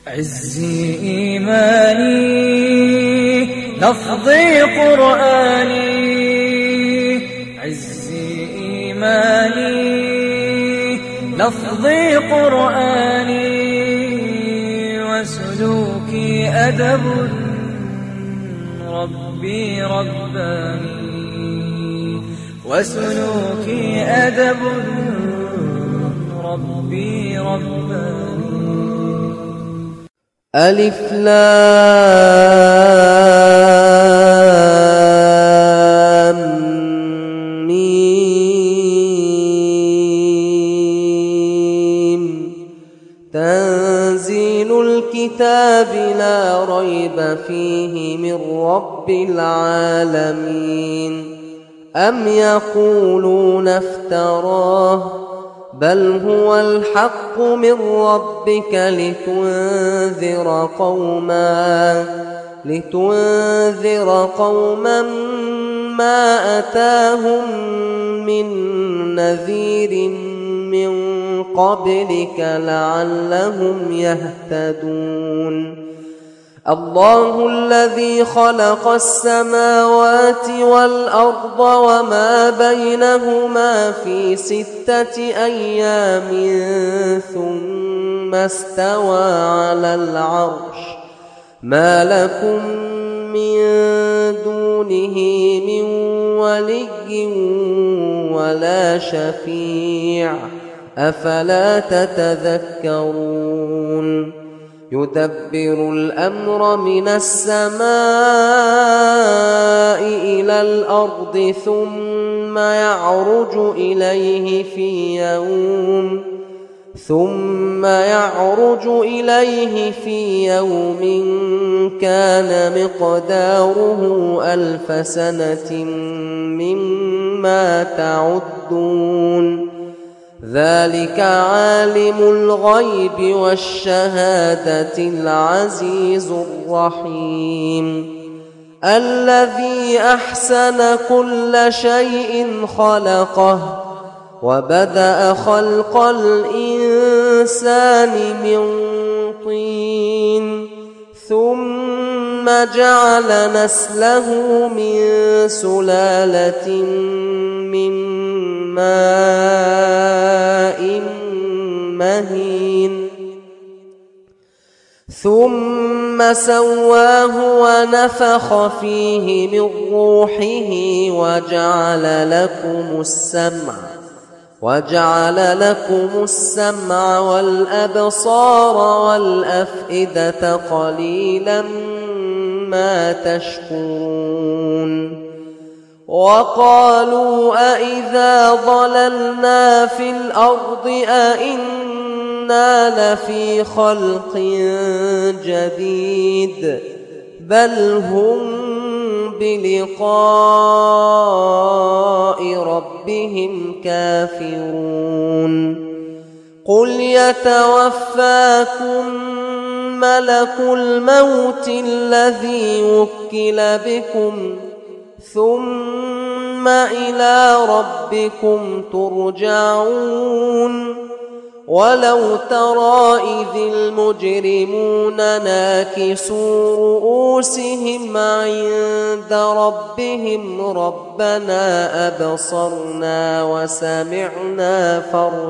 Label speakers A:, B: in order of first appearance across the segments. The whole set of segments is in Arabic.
A: عزي إيماني لفظي قرآني، عزي إيماني لفظي قرآني، وسلوكي أدب ربي رباني، وسلوكي أدب ربي رباني.
B: ألف لام ميم، تنزيل الكتاب لا ريب فيه من رب العالمين. أم يقولون افتراه، بل هو الحق من ربك لتنذر قوما ما أتاهم من نذير من قبلك لعلهم يهتدون. الله الذي خلق السماوات والأرض وما بينهما في 6 أيام ثم استوى على العرش، ما لكم من دونه من ولي ولا شفيع، أفلا تتذكرون. يدبر الأمر من السماء إلى الأرض ثم يعرج إليه في يوم كان مقداره 1000 سنة مما تعدون. ذلك عالم الغيب والشهادة العزيز الرحيم، الذي أحسن كل شيء خلقه، وبدأ خلق الإنسان من طين، ثم جعل نسله من سلالة من ماء مهين، ثم سواه ونفخ فيه من روحه وجعل لكم السمع والأبصار والأفئدة، قليلا ما تشكرون. وقالوا أإذا ضللنا في الأرض أإنا لفي خلق جديد، بل هم بلقاء ربهم كافرون. قل يتوفاكم ملك الموت الذي وكل بكم، ثم إلى ربكم ترجعون. ولو ترى إذ المجرمون ناكسوا رؤوسهم عند ربهم ربنا أبصرنا وسمعنا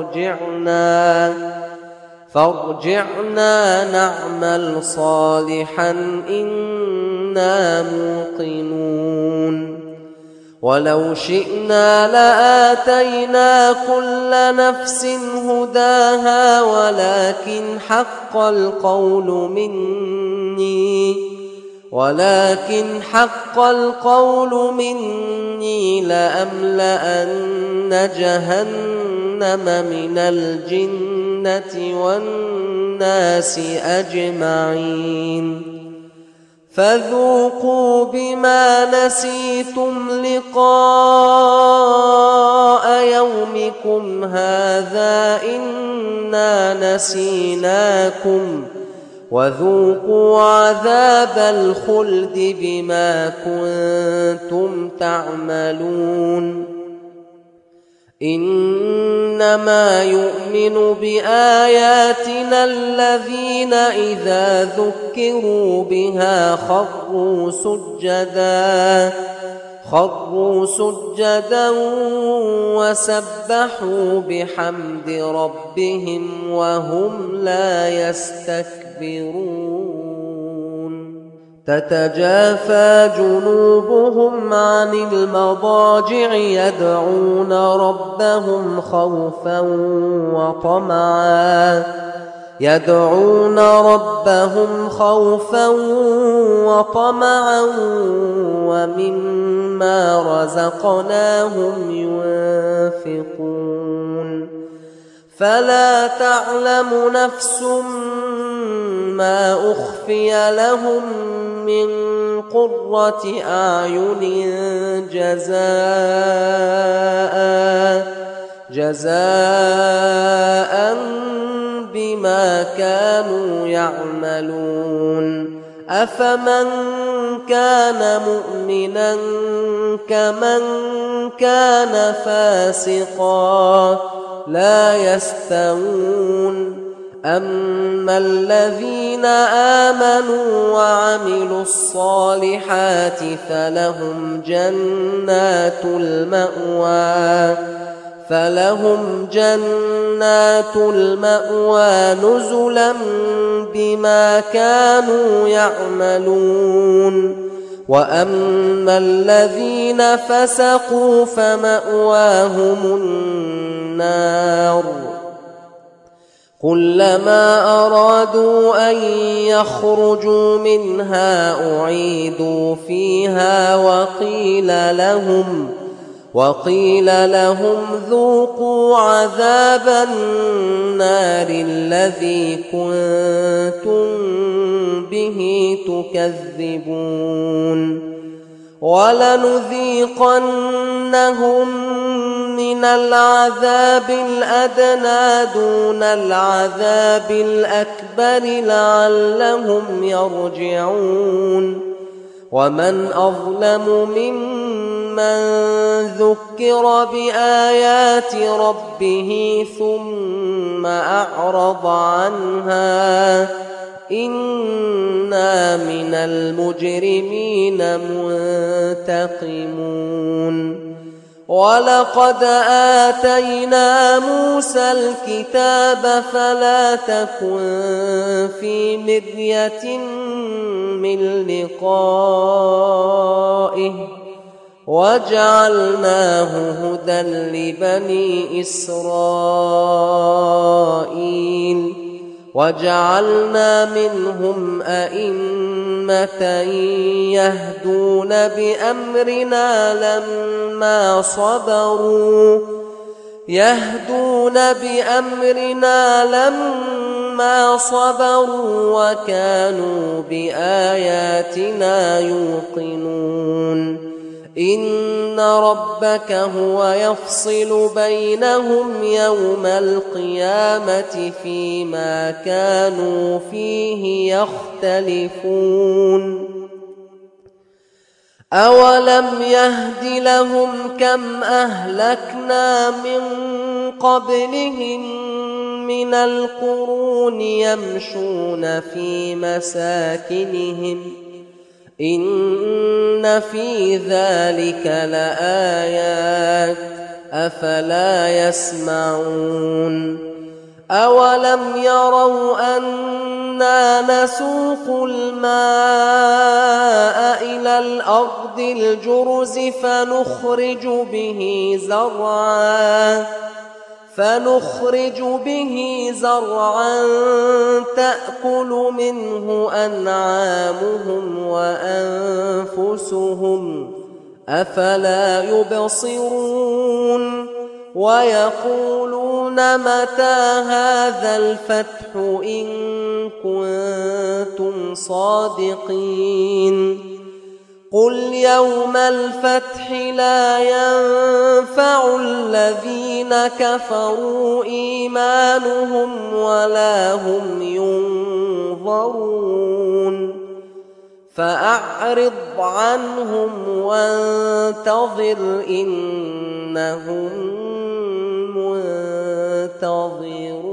B: فارجعنا نعمل صالحا إنا موقنون. ولو شئنا لآتينا كل نفس هداها، ولكن حق القول مني لأملأن جهنم من الجنة والناس أجمعين. فذوقوا بما نسيتم لقاء يومكم هذا إنا نسيناكم، وذوقوا عذاب الخلد بما كنتم تعملون. إنما يؤمن بآياتنا الذين إذا ذكروا بها خروا سجدا وسبحوا بحمد ربهم وهم لا يستكبرون تتجافى جنوبهم عن المضاجع يدعون ربهم خوفا وطمعا ومما رزقناهم ينفقون فلا تعلم نفس ما أخفي لهم من قرة أعين جزاء بما كانوا يعملون أفمن كان مؤمنا كمن كان فاسقا لا يستوون أما الذين آمنوا وعملوا الصالحات فلهم جنات المأوى نزلا بما كانوا يعملون وأما الذين فسقوا فمأواهم النار كلما أرادوا أن يخرجوا منها أعيدوا فيها وقيل لهم ذوقوا عذاب النار الذي كنتم به تكذبون ولنذيقنهم من العذاب الأدنى دون العذاب الأكبر لعلهم يرجعون ومن أظلم ممن ذكر بآيات ربه ثم أعرض عنها إنا من المجرمين منتقمون ولقد آتينا موسى الكتاب فلا تكن في مرية من لقائه وجعلناه هدى لبني إسرائيل وجعلنا منهم أئمة يهدون بأمرنا لما صبروا وكانوا بآياتنا يوقنون إن ربك هو يفصل بينهم يوم القيامة فيما كانوا فيه يختلفون أولم يهد لهم كم أهلكنا من قبلهم من القرون يمشون في مساكنهم إن في ذلك لآيات أفلا يسمعون أولم يروا أنا نسوق الماء إلى الأرض الجرز فنخرج به زرعا تأكل منه أنعامهم وأنفسهم أفلا يبصرون ويقولون متى هذا الفتح إن كنتم صادقين قل يوم الفتح لا ينفع الذين كفروا إيمانهم ولا هم ينظرون فأعرض عنهم وانتظر إنهم فانتظروا